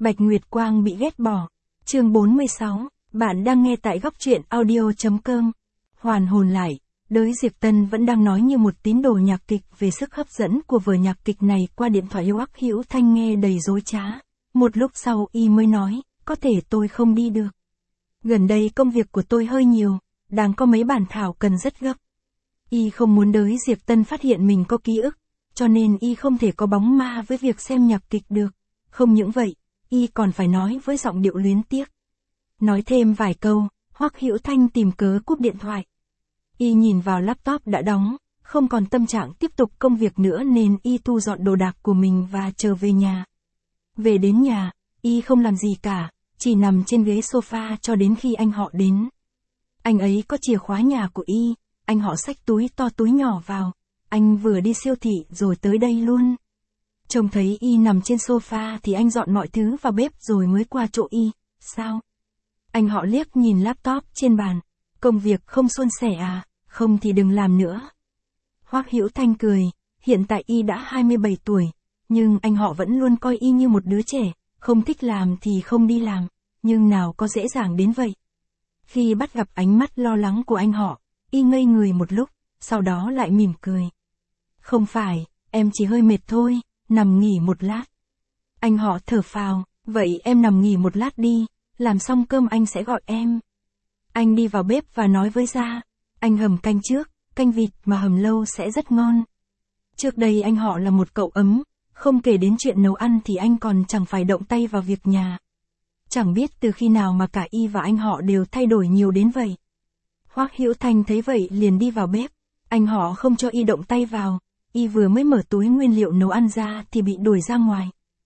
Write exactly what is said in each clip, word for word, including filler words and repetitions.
Bạch Nguyệt Quang bị ghét bỏ. Chương bốn mươi sáu, bạn đang nghe tại góc truyện audio.com. Hoàn hồn lại, Đới Diệp Tân vẫn đang nói như một tín đồ nhạc kịch về sức hấp dẫn của vở nhạc kịch này qua điện thoại yêu ắc Hữu Thanh nghe đầy dối trá. Một lúc sau y mới nói, có thể tôi không đi được. Gần đây công việc của tôi hơi nhiều, đang có mấy bản thảo cần rất gấp. Y không muốn Đới Diệp Tân phát hiện mình có ký ức, cho nên y không thể có bóng ma với việc xem nhạc kịch được. Không những vậy, y còn phải nói với giọng điệu luyến tiếc. Nói thêm vài câu, Hoắc Hữu Thanh tìm cớ cúp điện thoại. Y nhìn vào laptop đã đóng, không còn tâm trạng tiếp tục công việc nữa nên y thu dọn đồ đạc của mình và trở về nhà. Về đến nhà, y không làm gì cả, chỉ nằm trên ghế sofa cho đến khi anh họ đến. Anh ấy có chìa khóa nhà của y, anh họ xách túi to túi nhỏ vào, anh vừa đi siêu thị rồi tới đây luôn. Trông thấy y nằm trên sofa thì anh dọn mọi thứ vào bếp rồi mới qua chỗ y. Sao? Anh họ liếc nhìn laptop trên bàn. Công việc không suôn sẻ à, không thì đừng làm nữa. Hoắc Hữu Thanh cười, hiện tại y đã hai mươi bảy tuổi, nhưng anh họ vẫn luôn coi y như một đứa trẻ, không thích làm thì không đi làm, nhưng nào có dễ dàng đến vậy. Khi bắt gặp ánh mắt lo lắng của anh họ, y ngây người một lúc, sau đó lại mỉm cười. Không phải, em chỉ hơi mệt thôi, nằm nghỉ một lát. Anh họ thở phào, vậy em nằm nghỉ một lát đi, làm xong cơm anh sẽ gọi em. Anh đi vào bếp và nói với Gia, anh hầm canh trước, canh vịt mà hầm lâu sẽ rất ngon. Trước đây anh họ là một cậu ấm, không kể đến chuyện nấu ăn thì anh còn chẳng phải động tay vào việc nhà. Chẳng biết từ khi nào mà cả y và anh họ đều thay đổi nhiều đến vậy. Hoắc Hữu Thanh thấy vậy liền đi vào bếp, anh họ không cho y động tay vào, y vừa mới mở túi nguyên liệu nấu ăn ra thì bị đuổi ra ngoài.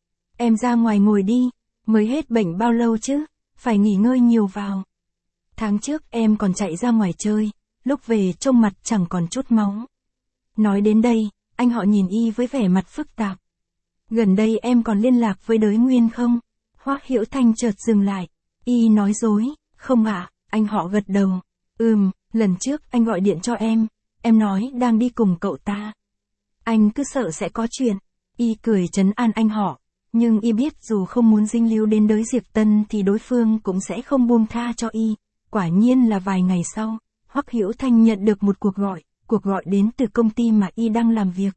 Em ra ngoài ngồi đi, mới hết bệnh bao lâu chứ, phải nghỉ ngơi nhiều vào. Tháng trước em còn chạy ra ngoài chơi, lúc về trông mặt chẳng còn chút máu. Nói đến đây, anh họ nhìn y với vẻ mặt phức tạp. Gần đây em còn liên lạc với Đới Nguyên không? Hoắc Hữu Thanh chợt dừng lại, y nói dối, không ạ, anh họ gật đầu. Ừm, lần trước anh gọi điện cho em, em nói đang đi cùng cậu ta. Anh cứ sợ sẽ có chuyện, y cười trấn an anh họ, nhưng y biết dù không muốn dính líu đến Đới Diệp Tân thì đối phương cũng sẽ không buông tha cho y. Quả nhiên là vài ngày sau, Hoắc Hữu Thanh nhận được một cuộc gọi, cuộc gọi đến từ công ty mà y đang làm việc.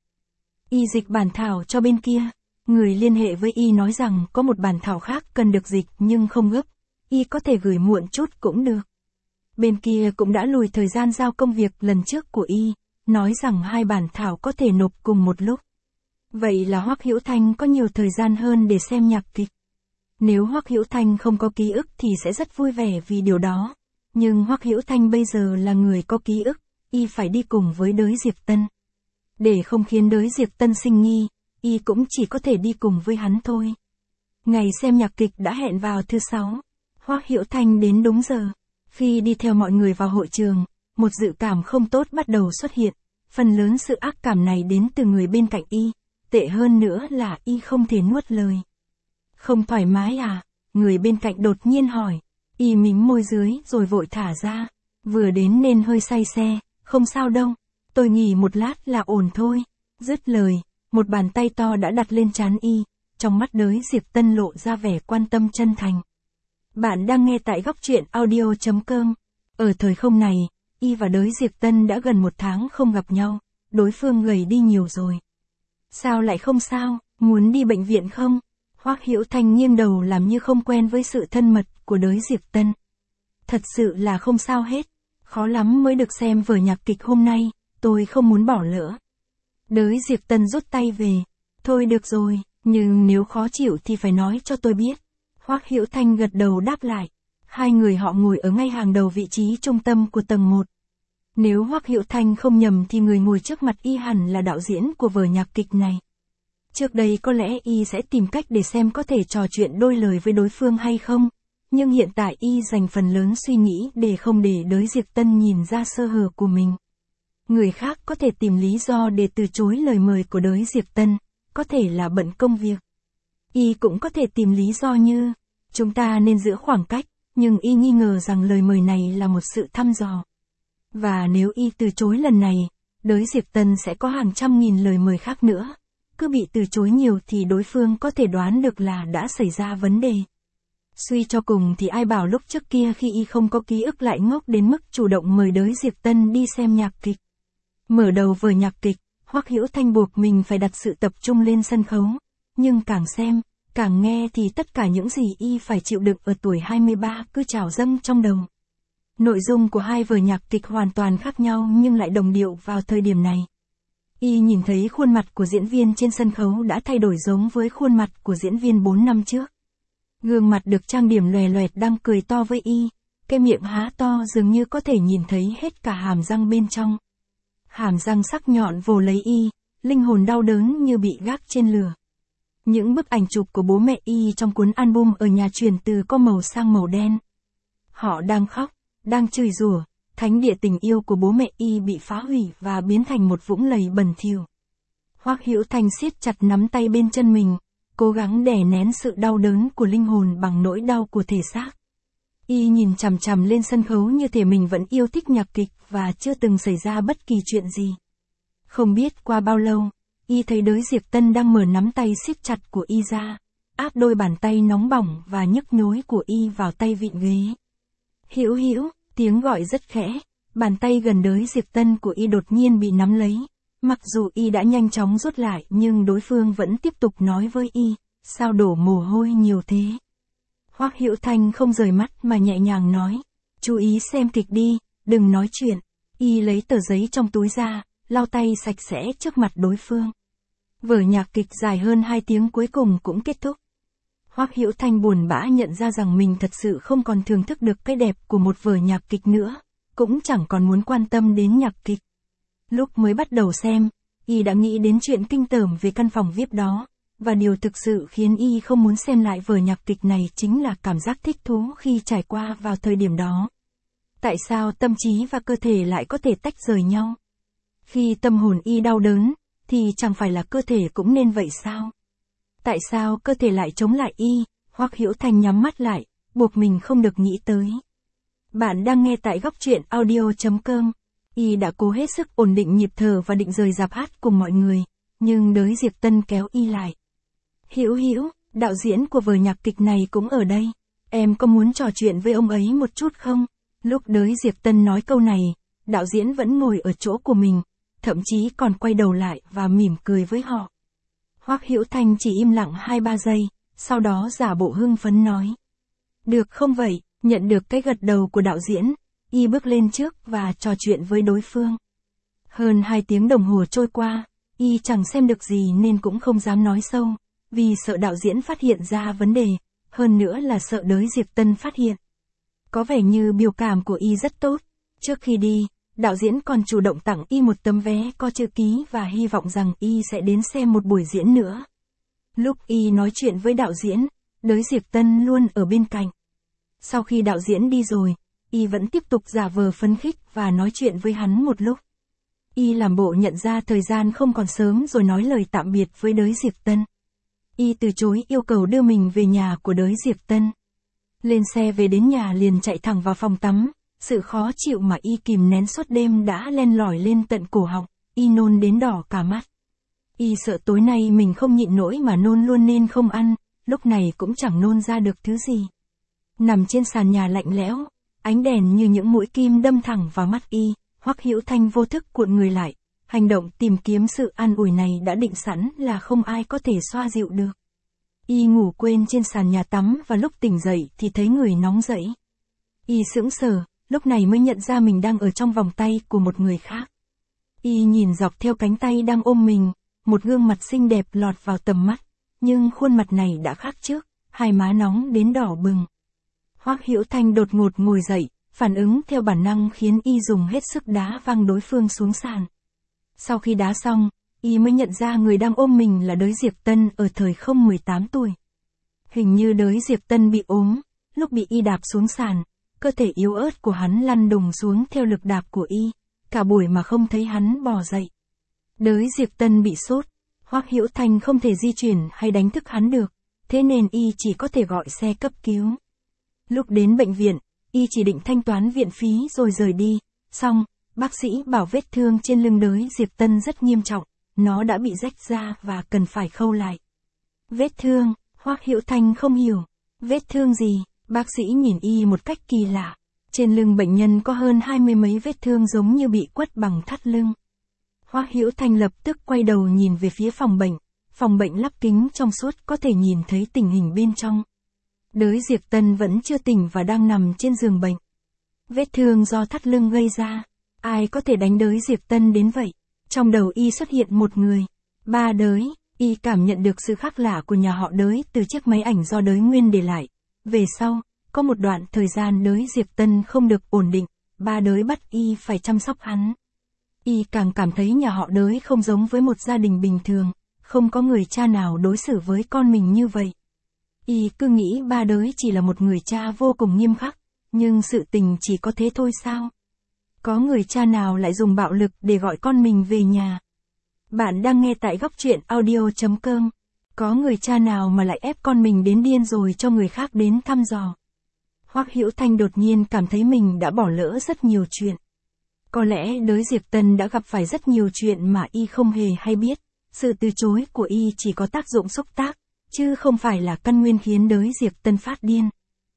Y dịch bản thảo cho bên kia, người liên hệ với y nói rằng có một bản thảo khác cần được dịch nhưng không gấp, y có thể gửi muộn chút cũng được. Bên kia cũng đã lùi thời gian giao công việc lần trước của y, nói rằng hai bản thảo có thể nộp cùng một lúc. Vậy là Hoắc Hữu Thanh có nhiều thời gian hơn để xem nhạc kịch. Nếu Hoắc Hữu Thanh không có ký ức thì sẽ rất vui vẻ vì điều đó. Nhưng Hoắc Hữu Thanh bây giờ là người có ký ức, y phải đi cùng với Đới Diệp Tân. Để không khiến Đới Diệp Tân sinh nghi, y cũng chỉ có thể đi cùng với hắn thôi. Ngày xem nhạc kịch đã hẹn vào thứ sáu. Hoắc Hữu Thanh đến đúng giờ. Khi đi theo mọi người vào hội trường, một dự cảm không tốt bắt đầu xuất hiện. Phần lớn sự ác cảm này đến từ người bên cạnh y. Tệ hơn nữa là y không thể nuốt lời. Không thoải mái à? Người bên cạnh đột nhiên hỏi. Y mím môi dưới rồi vội thả ra. Vừa đến nên hơi say xe, không sao đâu. Tôi nghỉ một lát là ổn thôi. Dứt lời, một bàn tay to đã đặt lên trán y. Trong mắt Đới Diệp Tân lộ ra vẻ quan tâm chân thành. Bạn đang nghe tại góc truyện audio.com. Ở thời không này, y và Đới Diệp Tân đã gần một tháng không gặp nhau. Đối phương gầy đi nhiều rồi. Sao lại không sao, muốn đi bệnh viện không? Hoắc Hữu Thanh nghiêng đầu làm như không quen với sự thân mật của Đới Diệp Tân. Thật sự là không sao hết, khó lắm mới được xem vở nhạc kịch hôm nay, tôi không muốn bỏ lỡ. Đới Diệp Tân rút tay về, thôi được rồi, nhưng nếu khó chịu thì phải nói cho tôi biết. Hoắc Hữu Thanh gật đầu đáp lại, hai người họ ngồi ở ngay hàng đầu vị trí trung tâm của tầng một. Nếu Hoắc Hữu Thanh không nhầm thì người ngồi trước mặt y hẳn là đạo diễn của vở nhạc kịch này. Trước đây có lẽ y sẽ tìm cách để xem có thể trò chuyện đôi lời với đối phương hay không, nhưng hiện tại y dành phần lớn suy nghĩ để không để Đới Diệp Tân nhìn ra sơ hở của mình. Người khác có thể tìm lý do để từ chối lời mời của Đới Diệp Tân, có thể là bận công việc. Y cũng có thể tìm lý do như, chúng ta nên giữ khoảng cách, nhưng y nghi ngờ rằng lời mời này là một sự thăm dò. Và nếu y từ chối lần này, Đới Diệp Tân sẽ có hàng trăm nghìn lời mời khác nữa. cứ bị từ chối nhiều thì đối phương có thể đoán được là đã xảy ra vấn đề. Suy cho cùng thì ai bảo lúc trước kia khi y không có ký ức lại ngốc đến mức chủ động mời Đới Diệp Tân đi xem nhạc kịch. Mở đầu vở nhạc kịch, Hoắc Hữu Thanh buộc mình phải đặt sự tập trung lên sân khấu, nhưng càng xem, càng nghe thì tất cả những gì y phải chịu đựng ở tuổi hai mươi ba cứ trào dâng trong đầu. Nội dung của hai vở nhạc kịch hoàn toàn khác nhau nhưng lại đồng điệu vào thời điểm này. Y nhìn thấy khuôn mặt của diễn viên trên sân khấu đã thay đổi giống với khuôn mặt của diễn viên bốn năm trước. Gương mặt được trang điểm lòe loẹt đang cười to với y, cái miệng há to dường như có thể nhìn thấy hết cả hàm răng bên trong. Hàm răng sắc nhọn vồ lấy y, linh hồn đau đớn như bị gác trên lửa. Những bức ảnh chụp của bố mẹ y trong cuốn album ở nhà chuyển từ có màu sang màu đen. Họ đang khóc, đang chửi rủa, thánh địa tình yêu của bố mẹ y bị phá hủy và biến thành một vũng lầy bẩn thỉu. Hoắc Hữu Thanh siết chặt nắm tay bên chân mình, cố gắng đè nén sự đau đớn của linh hồn bằng nỗi đau của thể xác. Y nhìn chằm chằm lên sân khấu như thể mình vẫn yêu thích nhạc kịch và chưa từng xảy ra bất kỳ chuyện gì. Không biết qua bao lâu, y thấy Đới Diệp Tân đang mở nắm tay siết chặt của y ra, áp đôi bàn tay nóng bỏng và nhức nhối của y vào tay vịn ghế. Hữu Hữu, tiếng gọi rất khẽ, bàn tay gần Đới Diệp Tân của y đột nhiên bị nắm lấy. Mặc dù y đã nhanh chóng rút lại nhưng đối phương vẫn tiếp tục nói với y, sao đổ mồ hôi nhiều thế. Hoắc Hữu Thanh không rời mắt mà nhẹ nhàng nói, chú ý xem kịch đi, đừng nói chuyện. Y lấy tờ giấy trong túi ra, lau tay sạch sẽ trước mặt đối phương. Vở nhạc kịch dài hơn hai tiếng cuối cùng cũng kết thúc. Hoắc Hữu Thanh buồn bã nhận ra rằng mình thật sự không còn thưởng thức được cái đẹp của một vở nhạc kịch nữa, cũng chẳng còn muốn quan tâm đến nhạc kịch. Lúc mới bắt đầu xem, y đã nghĩ đến chuyện kinh tởm về căn phòng vi ai pi đó, và điều thực sự khiến y không muốn xem lại vở nhạc kịch này chính là cảm giác thích thú khi trải qua vào thời điểm đó. Tại sao tâm trí và cơ thể lại có thể tách rời nhau? Khi tâm hồn y đau đớn, thì chẳng phải là cơ thể cũng nên vậy sao? Tại sao cơ thể lại chống lại y? Hoắc Hữu Thanh nhắm mắt lại, buộc mình không được nghĩ tới. Bạn đang nghe tại góc truyện audio chấm com. Y đã cố hết sức ổn định nhịp thở và định rời rạp hát cùng mọi người, nhưng Đới Diệp Tân kéo y lại. Hữu Hữu, đạo diễn của vở nhạc kịch này cũng ở đây, em có muốn trò chuyện với ông ấy một chút không? Lúc Đới Diệp Tân nói câu này, đạo diễn vẫn ngồi ở chỗ của mình, thậm chí còn quay đầu lại và mỉm cười với họ. Hoắc Hữu Thanh chỉ im lặng hai ba giây, sau đó giả bộ hưng phấn nói. Được không vậy, nhận được cái gật đầu của đạo diễn, y bước lên trước và trò chuyện với đối phương. Hơn hai tiếng đồng hồ trôi qua, y chẳng xem được gì nên cũng không dám nói sâu, vì sợ đạo diễn phát hiện ra vấn đề, hơn nữa là sợ Đới Diệp Tân phát hiện. Có vẻ như biểu cảm của y rất tốt. Trước khi đi, đạo diễn còn chủ động tặng y một tấm vé có chữ ký và hy vọng rằng y sẽ đến xem một buổi diễn nữa. Lúc y nói chuyện với đạo diễn, Đới Diệp Tân luôn ở bên cạnh. Sau khi đạo diễn đi rồi, y vẫn tiếp tục giả vờ phấn khích và nói chuyện với hắn một lúc. Y làm bộ nhận ra thời gian không còn sớm rồi nói lời tạm biệt với Đới Diệp Tân. Y từ chối yêu cầu đưa mình về nhà của Đới Diệp Tân. Lên xe về đến nhà liền chạy thẳng vào phòng tắm, sự khó chịu mà y kìm nén suốt đêm đã len lỏi lên tận cổ họng, y nôn đến đỏ cả mắt. Y sợ tối nay mình không nhịn nổi mà nôn luôn nên không ăn, lúc này cũng chẳng nôn ra được thứ gì. Nằm trên sàn nhà lạnh lẽo, ánh đèn như những mũi kim đâm thẳng vào mắt y, Hoắc Hữu Thanh vô thức cuộn người lại, hành động tìm kiếm sự an ủi này đã định sẵn là không ai có thể xoa dịu được. Y ngủ quên trên sàn nhà tắm và lúc tỉnh dậy thì thấy người nóng rẫy. Y sững sờ, lúc này mới nhận ra mình đang ở trong vòng tay của một người khác. Y nhìn dọc theo cánh tay đang ôm mình, một gương mặt xinh đẹp lọt vào tầm mắt, nhưng khuôn mặt này đã khác trước, hai má nóng đến đỏ bừng. Hoắc Hữu Thanh đột ngột ngồi dậy, phản ứng theo bản năng khiến y dùng hết sức đá văng đối phương xuống sàn. Sau khi đá xong, y mới nhận ra người đang ôm mình là Đới Diệp Tân ở thời không mười tám tuổi. Hình như Đới Diệp Tân bị ốm, lúc bị y đạp xuống sàn, cơ thể yếu ớt của hắn lăn đùng xuống theo lực đạp của y, cả buổi mà không thấy hắn bò dậy. Đới Diệp Tân bị sốt, Hoắc Hữu Thanh không thể di chuyển hay đánh thức hắn được, thế nên y chỉ có thể gọi xe cấp cứu. Lúc đến bệnh viện, y chỉ định thanh toán viện phí rồi rời đi, xong, bác sĩ bảo vết thương trên lưng Đới Diệp Tân rất nghiêm trọng, nó đã bị rách ra và cần phải khâu lại. Vết thương, Hoắc Hữu Thanh không hiểu. Vết thương gì? Bác sĩ nhìn y một cách kỳ lạ. Trên lưng bệnh nhân có hơn hai mươi mấy vết thương giống như bị quất bằng thắt lưng. Hoắc Hữu Thanh lập tức quay đầu nhìn về phía phòng bệnh. Phòng bệnh lắp kính trong suốt có thể nhìn thấy tình hình bên trong. Đới Diệp Tân vẫn chưa tỉnh và đang nằm trên giường bệnh. Vết thương do thắt lưng gây ra. Ai có thể đánh Đới Diệp Tân đến vậy? Trong đầu y xuất hiện một người. Ba Đới. Y cảm nhận được sự khác lạ của nhà họ Đới từ chiếc máy ảnh do Đới Nguyên để lại. Về sau, có một đoạn thời gian Đới Diệp Tân không được ổn định, ba Đới bắt y phải chăm sóc hắn. Y càng cảm thấy nhà họ Đới không giống với một gia đình bình thường, không có người cha nào đối xử với con mình như vậy. Y cứ nghĩ ba Đới chỉ là một người cha vô cùng nghiêm khắc, nhưng sự tình chỉ có thế thôi sao? Có người cha nào lại dùng bạo lực để gọi con mình về nhà? Bạn đang nghe tại góc truyện audio chấm com. Có người cha nào mà lại ép con mình đến điên rồi cho người khác đến thăm dò? Hoắc Hữu Thanh đột nhiên cảm thấy mình đã bỏ lỡ rất nhiều chuyện. Có lẽ Đới Diệp Tân đã gặp phải rất nhiều chuyện mà y không hề hay biết. Sự từ chối của y chỉ có tác dụng xúc tác, chứ không phải là căn nguyên khiến Đới Diệp Tân phát điên.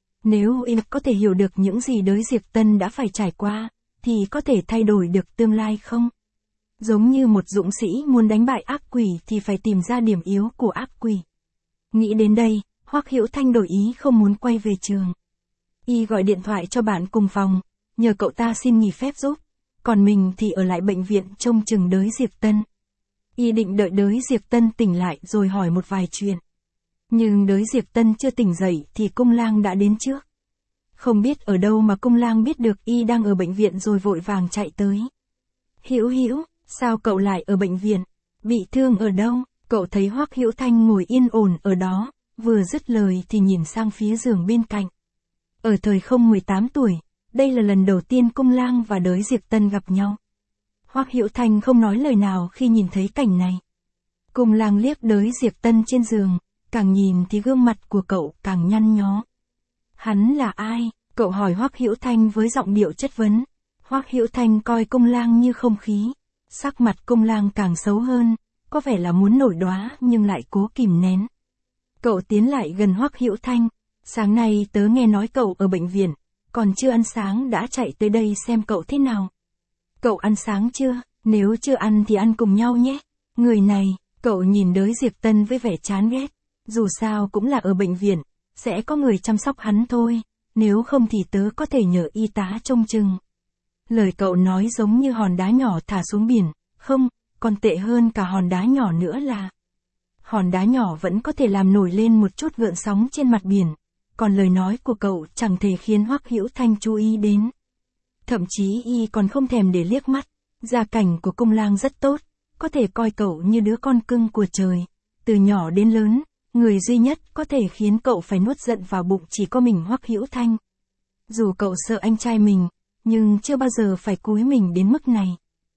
Nếu y có thể hiểu được những gì Đới Diệp Tân đã phải trải qua, thì có thể thay đổi được tương lai không? Giống như một dũng sĩ muốn đánh bại ác quỷ thì phải tìm ra điểm yếu của ác quỷ. Nghĩ đến đây, Hoắc Hữu Thanh đổi ý không muốn quay về trường. Y gọi điện thoại cho bạn cùng phòng, nhờ cậu ta xin nghỉ phép giúp, còn mình thì ở lại bệnh viện trông chừng Đới Diệp Tân. Y định đợi Đới Diệp Tân tỉnh lại rồi hỏi một vài chuyện. Nhưng Đới Diệp Tân chưa tỉnh dậy thì Cung Lang đã đến trước. Không biết ở đâu mà Cung Lang biết được y đang ở bệnh viện rồi vội vàng chạy tới. Hữu Hữu, sao cậu lại ở bệnh viện? Bị thương ở đâu? Cậu thấy Hoắc Hữu Thanh ngồi yên ổn ở đó, vừa dứt lời thì nhìn sang phía giường bên cạnh. Ở thời không mười tám tuổi, đây là lần đầu tiên Cung Lang và Đới Diệp Tân gặp nhau. Hoắc Hữu Thanh không nói lời nào khi nhìn thấy cảnh này. Cung Lang liếc Đới Diệp Tân trên giường, càng nhìn thì gương mặt của cậu càng nhăn nhó. Hắn là ai? Cậu hỏi Hoắc Hữu Thanh với giọng điệu chất vấn. Hoắc Hữu Thanh coi Cung Lang như không khí. Sắc mặt Cung Lang càng xấu hơn, có vẻ là muốn nổi đoá nhưng lại cố kìm nén. Cậu tiến lại gần Hoắc Hữu Thanh. Sáng nay tớ nghe nói cậu ở bệnh viện, còn chưa ăn sáng đã chạy tới đây xem cậu thế nào. Cậu ăn sáng chưa? Nếu chưa ăn thì ăn cùng nhau nhé. Người này, cậu nhìn Đới Diệp Tân với vẻ chán ghét. Dù sao cũng là ở bệnh viện, sẽ có người chăm sóc hắn thôi, nếu không thì tớ có thể nhờ y tá trông chừng. Lời cậu nói giống như hòn đá nhỏ thả xuống biển, không, còn tệ hơn cả hòn đá nhỏ nữa là hòn đá nhỏ vẫn có thể làm nổi lên một chút gợn sóng trên mặt biển, còn lời nói của cậu chẳng thể khiến Hoắc Hữu Thanh chú ý đến. Thậm chí y còn không thèm để liếc mắt. Gia cảnh của Cung Lang rất tốt, có thể coi cậu như đứa con cưng của trời. Từ nhỏ đến lớn, người duy nhất có thể khiến cậu phải nuốt giận vào bụng chỉ có mình Hoắc Hữu Thanh. Dù cậu sợ anh trai mình, nhưng chưa bao giờ phải cúi mình đến mức này.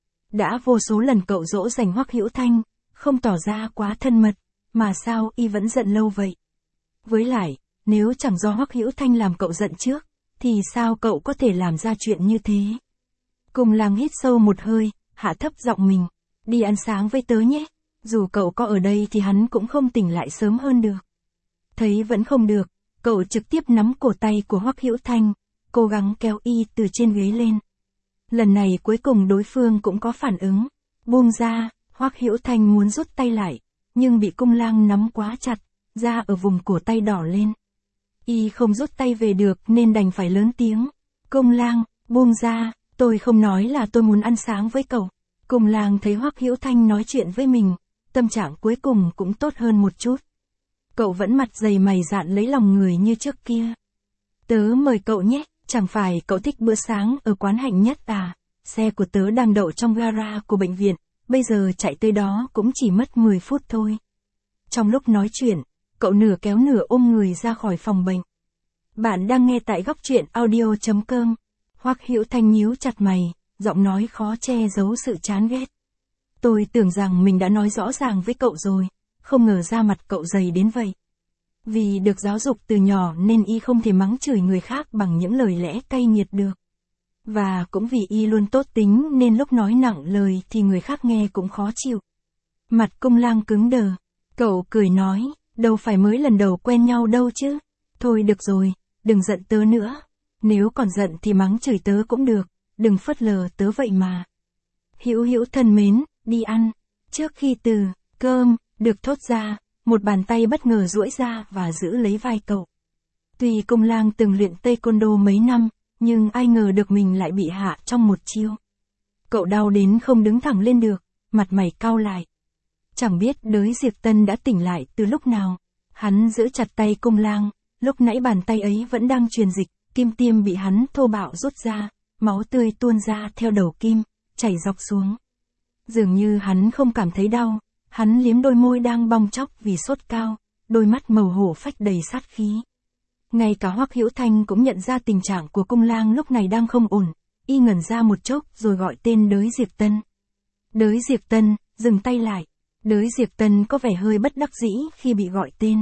Đã vô số lần cậu dỗ dành Hoắc Hữu Thanh, không tỏ ra quá thân mật, mà sao y vẫn giận lâu vậy? Với lại, nếu chẳng do Hoắc Hữu Thanh làm cậu giận trước, thì sao cậu có thể làm ra chuyện như thế? Cung Lang hít sâu một hơi, hạ thấp giọng mình. Đi ăn sáng với tớ nhé. Dù cậu có ở đây thì hắn cũng không tỉnh lại sớm hơn được. Thấy vẫn không được, cậu trực tiếp nắm cổ tay của Hoắc Hữu Thanh, cố gắng kéo y từ trên ghế lên. Lần này cuối cùng đối phương cũng có phản ứng. Buông ra, Hoắc Hữu Thanh muốn rút tay lại, nhưng bị Cung Lang nắm quá chặt, da ở vùng cổ tay đỏ lên. Y không rút tay về được nên đành phải lớn tiếng. Cung Lang, buông ra, tôi không nói là tôi muốn ăn sáng với cậu. Cung Lang thấy Hoắc Hữu Thanh nói chuyện với mình, tâm trạng cuối cùng cũng tốt hơn một chút. Cậu vẫn mặt dày mày dạn lấy lòng người như trước kia. Tớ mời cậu nhé, chẳng phải cậu thích bữa sáng ở quán Hạnh Nhất à? Xe của tớ đang đậu trong gara của bệnh viện, bây giờ chạy tới đó cũng chỉ mất mười phút thôi. Trong lúc nói chuyện, cậu nửa kéo nửa ôm người ra khỏi phòng bệnh. Bạn đang nghe tại góc truyện audio chấm com. Hoắc Hữu Thanh nhíu chặt mày, giọng nói khó che giấu sự chán ghét. Tôi tưởng rằng mình đã nói rõ ràng với cậu rồi, không ngờ da mặt cậu dày đến vậy. Vì được giáo dục từ nhỏ nên y không thể mắng chửi người khác bằng những lời lẽ cay nghiệt được. Và cũng vì y luôn tốt tính nên lúc nói nặng lời thì người khác nghe cũng khó chịu. Mặt Cung Lang cứng đờ. Cậu cười nói, đâu phải mới lần đầu quen nhau đâu chứ. Thôi được rồi, đừng giận tớ nữa. Nếu còn giận thì mắng chửi tớ cũng được, đừng phớt lờ tớ vậy mà. Hữu Hữu thân mến, đi ăn. Trước khi từ cơm được thốt ra, một bàn tay bất ngờ duỗi ra và giữ lấy vai cậu. Tuy Cung Lang từng luyện taekwondo mấy năm, nhưng ai ngờ được mình lại bị hạ trong một chiêu. Cậu đau đến không đứng thẳng lên được, mặt mày cau lại. Chẳng biết Đới Diệp Tân đã tỉnh lại từ lúc nào. Hắn giữ chặt tay Cung Lang, lúc nãy bàn tay ấy vẫn đang truyền dịch, kim tiêm bị hắn thô bạo rút ra, máu tươi tuôn ra theo đầu kim, chảy dọc xuống. Dường như hắn không cảm thấy đau, hắn liếm đôi môi đang bong chóc vì sốt cao, đôi mắt màu hổ phách đầy sát khí. Ngay cả Hoắc Hữu Thanh cũng nhận ra tình trạng của Cung Lang lúc này đang không ổn, y ngẩn ra một chốc rồi gọi tên Đới Diệp Tân. Đới Diệp Tân, dừng tay lại. Đới Diệp Tân có vẻ hơi bất đắc dĩ khi bị gọi tên.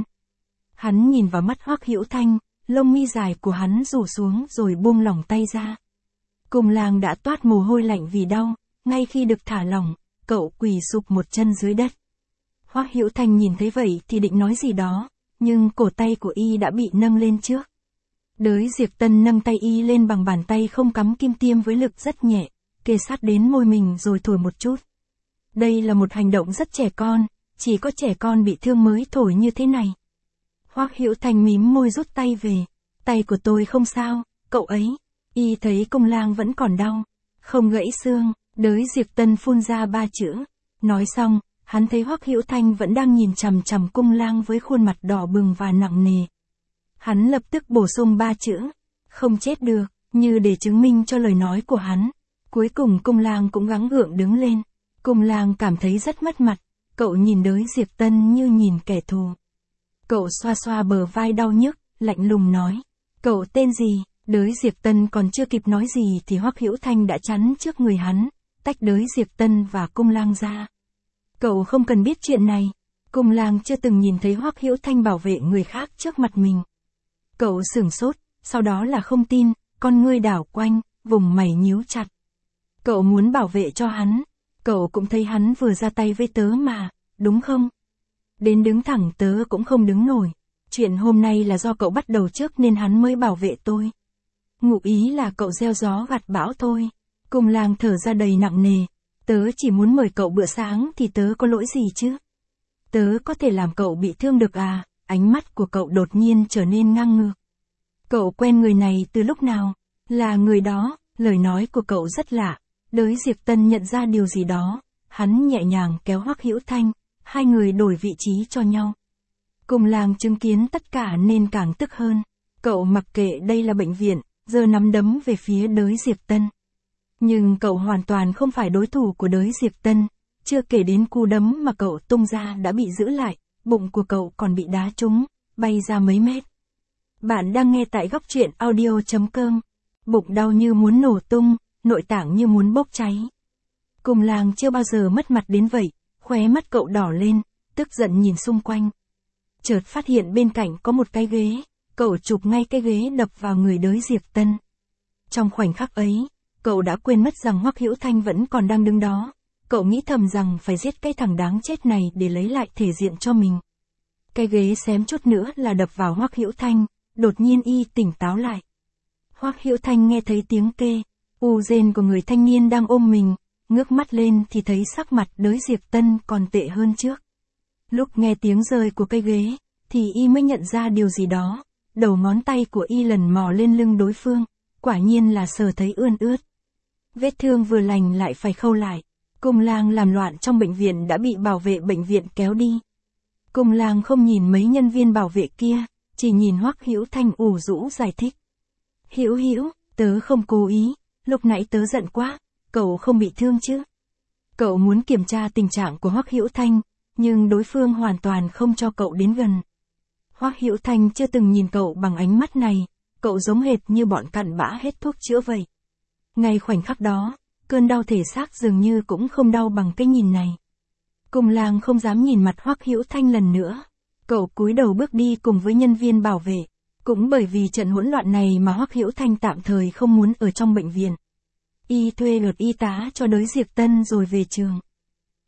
Hắn nhìn vào mắt Hoắc Hữu Thanh, lông mi dài của hắn rủ xuống rồi buông lỏng tay ra. Cung Lang đã toát mồ hôi lạnh vì đau, ngay khi được thả lỏng, cậu quỳ sụp một chân dưới đất. Hoắc Hữu Thanh nhìn thấy vậy thì định nói gì đó, nhưng cổ tay của y đã bị nâng lên trước. Đới Diệp Tân nâng tay y lên bằng bàn tay không cắm kim tiêm với lực rất nhẹ, kề sát đến môi mình rồi thổi một chút. Đây là một hành động rất trẻ con, chỉ có trẻ con bị thương mới thổi như thế này. Hoắc Hữu Thanh mím môi rút tay về, tay của tôi không sao, cậu ấy. Y thấy Cung Lang vẫn còn đau, không gãy xương. Đới Diệp Tân phun ra ba chữ. Nói xong, hắn thấy Hoắc Hữu Thanh vẫn đang nhìn chằm chằm Cung Lang với khuôn mặt đỏ bừng và nặng nề. Hắn lập tức bổ sung ba chữ, không chết được, như để chứng minh cho lời nói của hắn. Cuối cùng Cung Lang cũng gắng gượng đứng lên. Cung Lang cảm thấy rất mất mặt, cậu nhìn Đới Diệp Tân như nhìn kẻ thù. Cậu xoa xoa bờ vai đau nhức, lạnh lùng nói, cậu tên gì? Đới Diệp Tân còn chưa kịp nói gì thì Hoắc Hữu Thanh đã chắn trước người hắn, tách Đới Diệp Tân và Cung Lang ra. Cậu không cần biết chuyện này. Cung Lang chưa từng nhìn thấy Hoắc Hữu Thanh bảo vệ người khác trước mặt mình. Cậu sửng sốt, sau đó là không tin, con ngươi đảo quanh, vùng mày nhíu chặt. Cậu muốn bảo vệ cho hắn. Cậu cũng thấy hắn vừa ra tay với tớ mà, đúng không? Đến đứng thẳng tớ cũng không đứng nổi. Chuyện hôm nay là do cậu bắt đầu trước nên hắn mới bảo vệ tôi. Ngụ ý là cậu gieo gió gặt bão thôi. Cung Lang thở ra đầy nặng nề. Tớ chỉ muốn mời cậu bữa sáng thì tớ có lỗi gì chứ? Tớ có thể làm cậu bị thương được à? Ánh mắt của cậu đột nhiên trở nên ngang ngược. Cậu quen người này từ lúc nào? Là người đó. Lời nói của cậu rất lạ. Đới Diệp Tân nhận ra điều gì đó. Hắn nhẹ nhàng kéo Hoắc Hữu Thanh. Hai người đổi vị trí cho nhau. Cung Lang chứng kiến tất cả nên càng tức hơn. Cậu mặc kệ đây là bệnh viện, giơ nắm đấm về phía Đới Diệp Tân. Nhưng cậu hoàn toàn không phải đối thủ của Đới Diệp Tân. Chưa kể đến cú đấm mà cậu tung ra đã bị giữ lại, bụng của cậu còn bị đá trúng, bay ra mấy mét. Bạn đang nghe tại góc truyện audio chấm com. Bụng đau như muốn nổ tung, nội tạng như muốn bốc cháy. Cung Lang chưa bao giờ mất mặt đến vậy, khóe mắt cậu đỏ lên, tức giận nhìn xung quanh. Chợt phát hiện bên cạnh có một cái ghế, cậu chụp ngay cái ghế đập vào người Đới Diệp Tân. Trong khoảnh khắc ấy, cậu đã quên mất rằng Hoắc Hữu Thanh vẫn còn đang đứng đó. Cậu nghĩ thầm rằng phải giết cái thằng đáng chết này để lấy lại thể diện cho mình. Cái ghế xém chút nữa là đập vào Hoắc Hữu Thanh, đột nhiên y tỉnh táo lại. Hoắc Hữu Thanh nghe thấy tiếng kê, u rên của người thanh niên đang ôm mình, ngước mắt lên thì thấy sắc mặt Đới Diệp Tân còn tệ hơn trước. Lúc nghe tiếng rơi của cây ghế, thì y mới nhận ra điều gì đó, đầu ngón tay của y lần mò lên lưng đối phương, quả nhiên là sờ thấy ươn ướt. Vết thương vừa lành lại phải khâu lại. Cung Lang làm loạn trong bệnh viện đã bị bảo vệ bệnh viện kéo đi. Cung Lang không nhìn mấy nhân viên bảo vệ kia, chỉ nhìn Hoắc Hữu Thanh ủ rũ giải thích. Hữu Hữu, tớ không cố ý, lúc nãy tớ giận quá, cậu không bị thương chứ? Cậu muốn kiểm tra tình trạng của Hoắc Hữu Thanh, nhưng đối phương hoàn toàn không cho cậu đến gần. Hoắc Hữu Thanh chưa từng nhìn cậu bằng ánh mắt này, cậu giống hệt như bọn cặn bã hết thuốc chữa vậy. Ngay khoảnh khắc đó, cơn đau thể xác dường như cũng không đau bằng cái nhìn này. Cung Lang không dám nhìn mặt Hoắc Hữu Thanh lần nữa. Cậu cúi đầu bước đi cùng với nhân viên bảo vệ. Cũng bởi vì trận hỗn loạn này mà Hoắc Hữu Thanh tạm thời không muốn ở trong bệnh viện. Y thuê lượt y tá cho Đới Diệp Tân rồi về trường.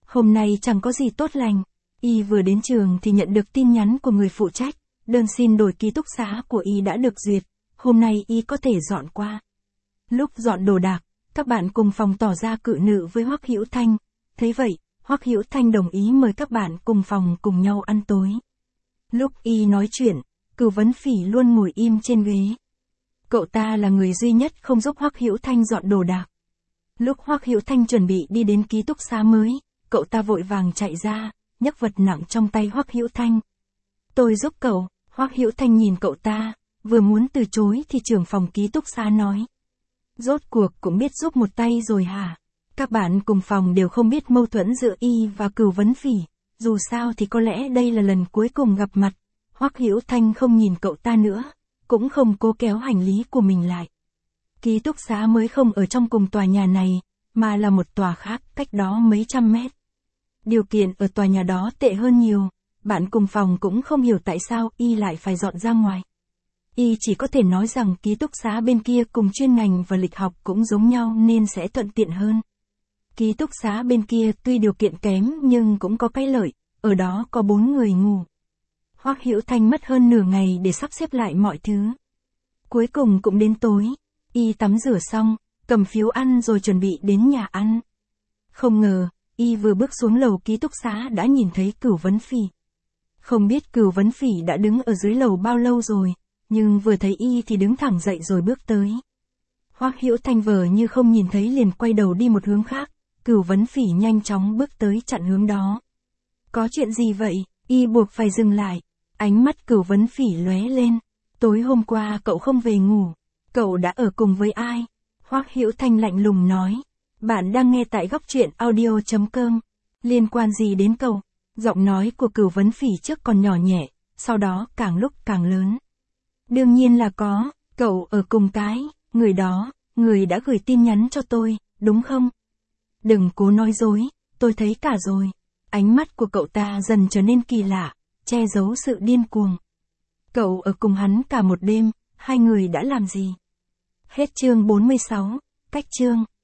Hôm nay chẳng có gì tốt lành. Y vừa đến trường thì nhận được tin nhắn của người phụ trách, đơn xin đổi ký túc xá của Y đã được duyệt, hôm nay Y có thể dọn qua. Lúc dọn đồ đạc, các bạn cùng phòng tỏ ra cự nữ với Hoắc Hữu Thanh, thấy vậy, Hoắc Hữu Thanh đồng ý mời các bạn cùng phòng cùng nhau ăn tối. Lúc Y nói chuyện, Cửu Vấn Phỉ luôn ngồi im trên ghế. Cậu ta là người duy nhất không giúp Hoắc Hữu Thanh dọn đồ đạc. Lúc Hoắc Hữu Thanh chuẩn bị đi đến ký túc xá mới, cậu ta vội vàng chạy ra, nhấc vật nặng trong tay Hoắc Hữu Thanh. Tôi giúp cậu. Hoắc Hữu Thanh nhìn cậu ta, vừa muốn từ chối thì trưởng phòng ký túc xá nói. Rốt cuộc cũng biết giúp một tay rồi hả? Các bạn cùng phòng đều không biết mâu thuẫn giữa Y và Cửu Vấn Phỉ, dù sao thì có lẽ đây là lần cuối cùng gặp mặt. Hoắc Hữu Thanh không nhìn cậu ta nữa, cũng không cố kéo hành lý của mình lại. Ký túc xá mới không ở trong cùng tòa nhà này, mà là một tòa khác, cách đó mấy trăm mét. Điều kiện ở tòa nhà đó tệ hơn nhiều, bạn cùng phòng cũng không hiểu tại sao Y lại phải dọn ra ngoài. Y chỉ có thể nói rằng ký túc xá bên kia cùng chuyên ngành và lịch học cũng giống nhau nên sẽ thuận tiện hơn. Ký túc xá bên kia tuy điều kiện kém nhưng cũng có cái lợi, ở đó có bốn người ngủ. Hoắc Hữu Thanh mất hơn nửa ngày để sắp xếp lại mọi thứ. Cuối cùng cũng đến tối, Y tắm rửa xong, cầm phiếu ăn rồi chuẩn bị đến nhà ăn. Không ngờ, Y vừa bước xuống lầu ký túc xá đã nhìn thấy Cửu Vấn Phỉ. Không biết Cửu Vấn Phỉ đã đứng ở dưới lầu bao lâu rồi, nhưng vừa thấy Y thì đứng thẳng dậy rồi bước tới. Hoắc Hữu Thanh vờ như không nhìn thấy liền quay đầu đi một hướng khác, Cửu Vấn Phỉ nhanh chóng bước tới chặn hướng đó. Có chuyện gì vậy? Y buộc phải dừng lại. Ánh mắt Cửu Vấn Phỉ lóe lên. Tối hôm qua cậu không về ngủ. Cậu đã ở cùng với ai? Hoắc Hữu Thanh lạnh lùng nói. Bạn đang nghe tại góc truyện audio chấm com. Liên quan gì đến cậu? Giọng nói của Cửu Vấn Phỉ trước còn nhỏ nhẹ, sau đó càng lúc càng lớn. Đương nhiên là có, cậu ở cùng cái, người đó, người đã gửi tin nhắn cho tôi, đúng không? Đừng cố nói dối, tôi thấy cả rồi. Ánh mắt của cậu ta dần trở nên kỳ lạ, che giấu sự điên cuồng. Cậu ở cùng hắn cả một đêm, hai người đã làm gì? Hết chương bốn mươi sáu, cách chương.